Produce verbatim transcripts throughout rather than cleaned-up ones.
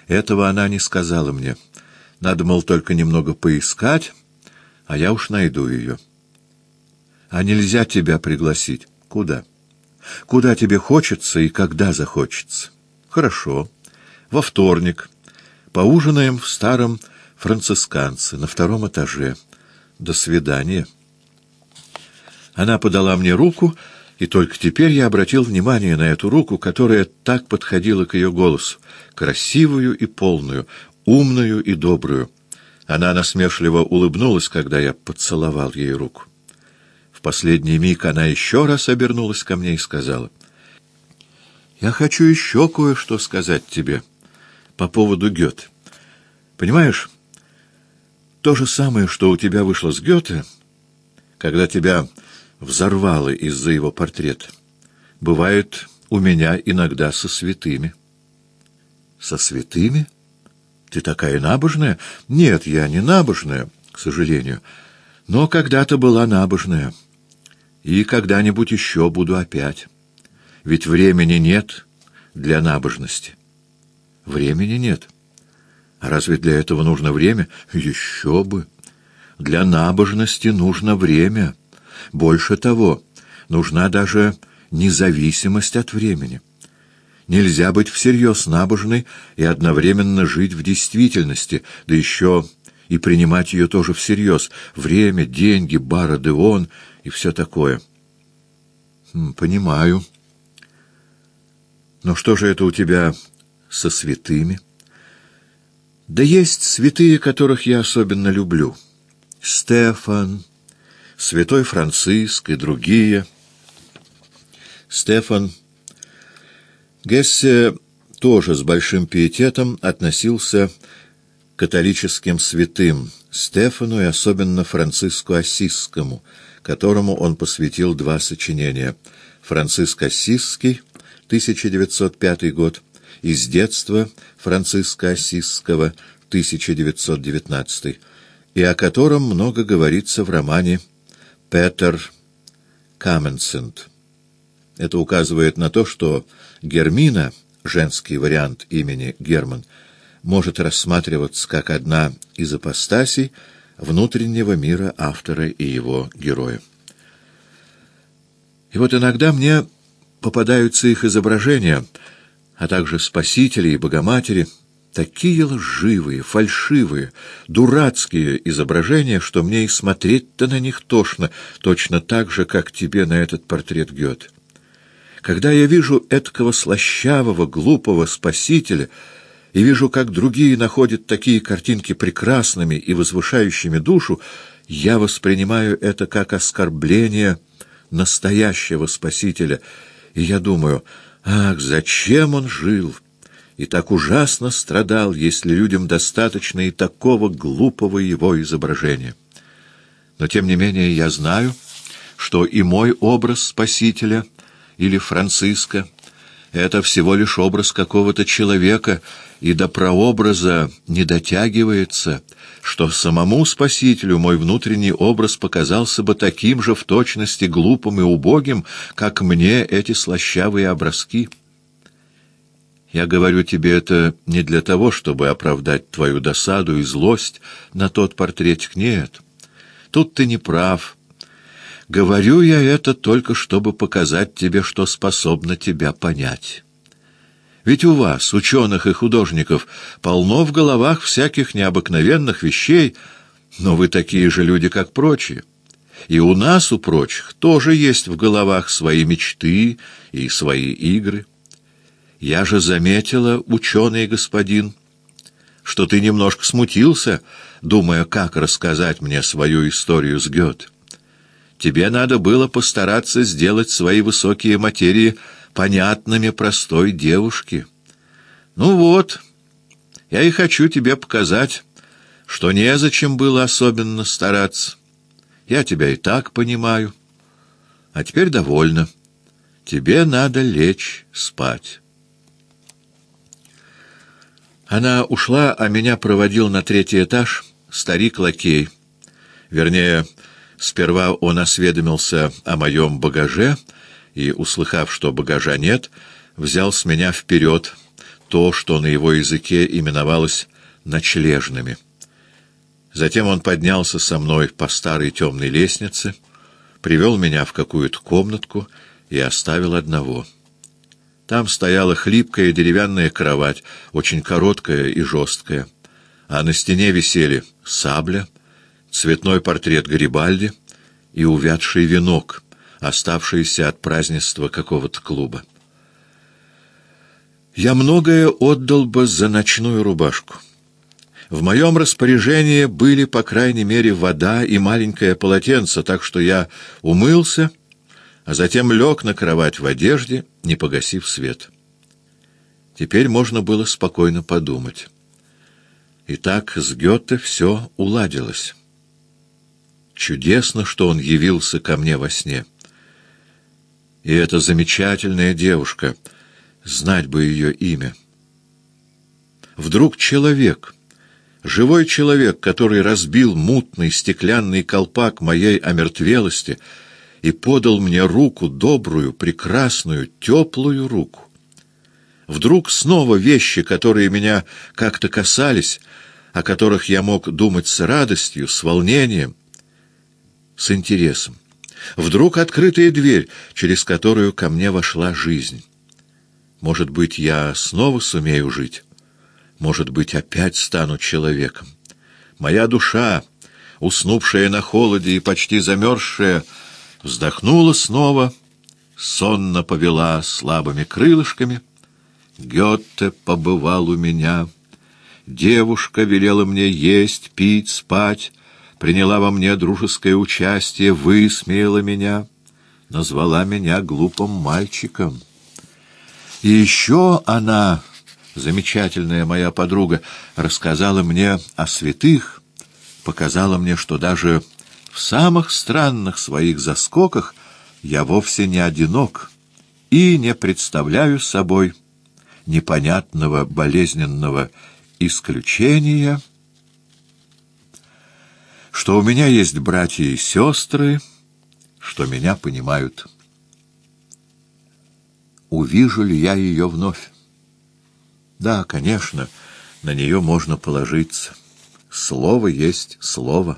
Этого она не сказала мне. Надо, мол, только немного поискать, а я уж найду ее. А нельзя тебя пригласить? Куда? Куда тебе хочется и когда захочется? Хорошо. Во вторник. Поужинаем в старом францисканце на втором этаже. До свидания. Она подала мне руку, и только теперь я обратил внимание на эту руку, которая так подходила к ее голосу, красивую и полную, умную и добрую. Она насмешливо улыбнулась, когда я поцеловал ей руку. В последний миг она еще раз обернулась ко мне и сказала: «Я хочу еще кое-что сказать тебе по поводу Гёте. Понимаешь, то же самое, что у тебя вышло с Гёте, когда тебя взорвало из-за его портрета, бывает у меня иногда со святыми». «Со святыми? Ты такая набожная?» «Нет, я не набожная, к сожалению, но когда-то была набожная. И когда-нибудь еще буду опять. Ведь времени нет для набожности». «Времени нет? А разве для этого нужно время?» «Еще бы! Для набожности нужно время. Больше того, нужна даже независимость от времени. Нельзя быть всерьез набожной и одновременно жить в действительности, да еще и принимать ее тоже всерьез. Время, деньги, бар Одеон и все такое». «Понимаю. Но что же это у тебя со святыми?» «Да есть святые, которых я особенно люблю. Стефан, святой Франциск и другие». Стефан. Гессе тоже с большим пиететом относился к католическим святым Стефану и особенно Франциску Ассизскому, которому он посвятил два сочинения: «Франциск Ассизский», тысяча девятьсот пятый год, «Из детства Франциска Ассизского», тысяча девятьсот девятнадцатый, и о котором много говорится в романе «Петер Каменсенд». Это указывает на то, что Гермина, женский вариант имени Герман, может рассматриваться как одна из ипостасей внутреннего мира автора и его героя. И вот иногда мне попадаются их изображения, а также Спасителя и Богоматери, такие лживые, фальшивые, дурацкие изображения, что мне и смотреть-то на них тошно, точно так же, как тебе на этот портрет Гёте. Когда я вижу эткого слащавого, глупого Спасителя и вижу, как другие находят такие картинки прекрасными и возвышающими душу, я воспринимаю это как оскорбление настоящего Спасителя, и я думаю: ах, зачем он жил и так ужасно страдал, если людям достаточно и такого глупого его изображения. Но тем не менее я знаю, что и мой образ Спасителя или Франциска — это всего лишь образ какого-то человека, и до прообраза не дотягивается, что самому Спасителю мой внутренний образ показался бы таким же в точности глупым и убогим, как мне эти слащавые образки. Я говорю тебе это не для того, чтобы оправдать твою досаду и злость на тот портретик, нет. Тут ты не прав. Говорю я это только, чтобы показать тебе, что способно тебя понять. Ведь у вас, ученых и художников, полно в головах всяких необыкновенных вещей, но вы такие же люди, как прочие. И у нас, у прочих, тоже есть в головах свои мечты и свои игры. Я же заметила, ученый господин, что ты немножко смутился, думая, как рассказать мне свою историю с Гёте. Тебе надо было постараться сделать свои высокие материи понятными простой девушке. Ну вот, я и хочу тебе показать, что незачем было особенно стараться. Я тебя и так понимаю. А теперь довольно. Тебе надо лечь спать. Она ушла, а меня проводил на третий этаж старик-лакей. Вернее, сперва он осведомился о моем багаже и, услыхав, что багажа нет, взял с меня вперед, то, что на его языке именовалось ночлежными. Затем он поднялся со мной по старой темной лестнице, привел меня в какую-то комнатку и оставил одного. Там стояла хлипкая деревянная кровать, очень короткая и жесткая, а на стене висели сабля, цветной портрет Гарибальди и увядший венок, оставшийся от празднества какого-то клуба. Я многое отдал бы за ночную рубашку. В моем распоряжении были, по крайней мере, вода и маленькое полотенце, так что я умылся, а затем лег на кровать в одежде, не погасив свет. Теперь можно было спокойно подумать. Итак, с Гёте все уладилось. Чудесно, что он явился ко мне во сне. И эта замечательная девушка, знать бы ее имя. Вдруг человек, живой человек, который разбил мутный стеклянный колпак моей омертвелости и подал мне руку, добрую, прекрасную, теплую руку. Вдруг снова вещи, которые меня как-то касались, о которых я мог думать с радостью, с волнением, с интересом. Вдруг открытая дверь, через которую ко мне вошла жизнь. Может быть, я снова сумею жить. Может быть, опять стану человеком. Моя душа, уснувшая на холоде и почти замерзшая, вздохнула снова, сонно повела слабыми крылышками. Гёте побывал у меня. Девушка велела мне есть, пить, спать, приняла во мне дружеское участие, высмеяла меня, назвала меня глупым мальчиком. И еще она, замечательная моя подруга, рассказала мне о святых, показала мне, что даже в самых странных своих заскоках я вовсе не одинок и не представляю собой непонятного болезненного исключения, что у меня есть братья и сестры, что меня понимают. Увижу ли я ее вновь? Да, конечно, на нее можно положиться. Слово есть слово.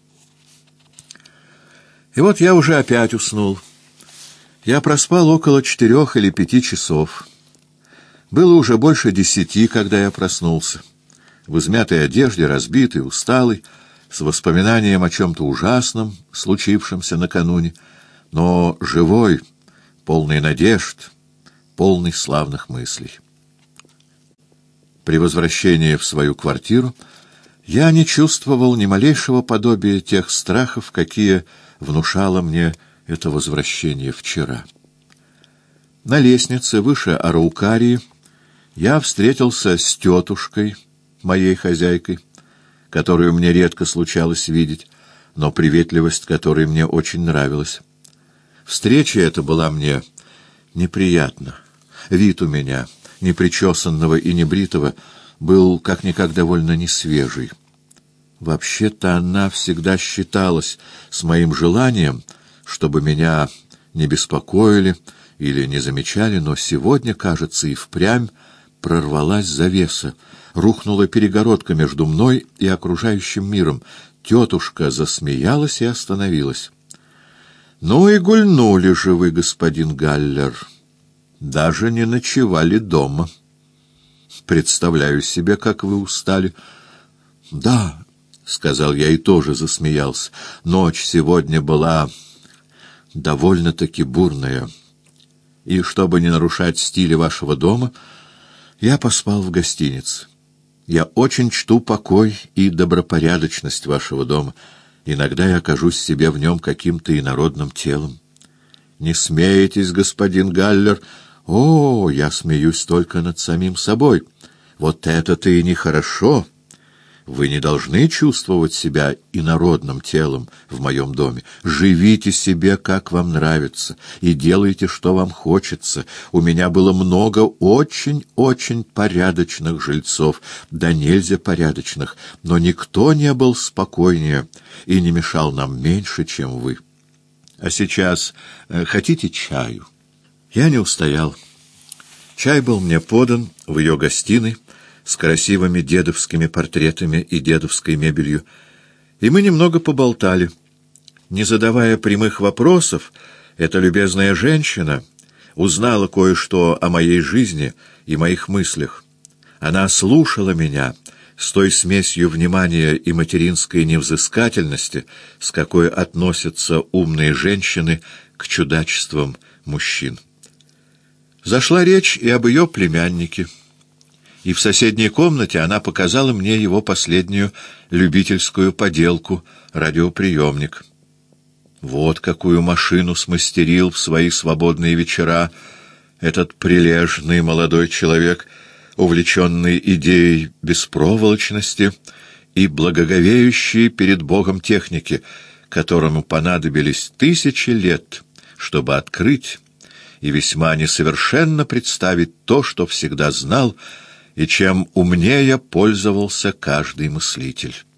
И вот я уже опять уснул. Я проспал около четырех или пяти часов. Было уже больше десяти, когда я проснулся. В измятой одежде, разбитый, усталый, с воспоминанием о чем-то ужасном, случившемся накануне, но живой, полный надежд, полный славных мыслей. При возвращении в свою квартиру я не чувствовал ни малейшего подобия тех страхов, какие внушало мне это возвращение вчера. На лестнице выше Араукарии я встретился с тетушкой, моей хозяйкой, которую мне редко случалось видеть, но приветливость которой мне очень нравилась. Встреча эта была мне неприятна. Вид у меня, непричесанного и небритого, был как-никак довольно несвежий. Вообще-то она всегда считалась с моим желанием, чтобы меня не беспокоили или не замечали, но сегодня, кажется, и впрямь прорвалась завеса, рухнула перегородка между мной и окружающим миром. Тетушка засмеялась и остановилась. «Ну и гульнули же вы, господин Галлер. Даже не ночевали дома. Представляю себе, как вы устали». «Да», — сказал я и тоже засмеялся, — «ночь сегодня была довольно-таки бурная. И чтобы не нарушать стиля вашего дома, я поспал в гостинице. Я очень чту покой и добропорядочность вашего дома. Иногда я кажусь себе в нем каким-то инородным телом». «Не смеетесь, господин Галлер?» «О, я смеюсь только над самим собой. Вот это-то и нехорошо. Вы не должны чувствовать себя инородным телом в моем доме. Живите себе, как вам нравится, и делайте, что вам хочется. У меня было много очень-очень порядочных жильцов, да нельзя порядочных, но никто не был спокойнее и не мешал нам меньше, чем вы. А сейчас э, хотите чаю?» Я не устоял. Чай был мне подан в ее гостиной с красивыми дедовскими портретами и дедовской мебелью, и мы немного поболтали. Не задавая прямых вопросов, эта любезная женщина узнала кое-что о моей жизни и моих мыслях. Она слушала меня с той смесью внимания и материнской невзыскательности, с какой относятся умные женщины к чудачествам мужчин. Зашла речь и об ее племяннике, и в соседней комнате она показала мне его последнюю любительскую поделку — радиоприемник. Вот какую машину смастерил в свои свободные вечера этот прилежный молодой человек, увлеченный идеей беспроволочности и благоговеющий перед Богом техники, которому понадобились тысячи лет, чтобы открыть и весьма несовершенно представить то, что всегда знал и чем умнее пользовался каждый мыслитель.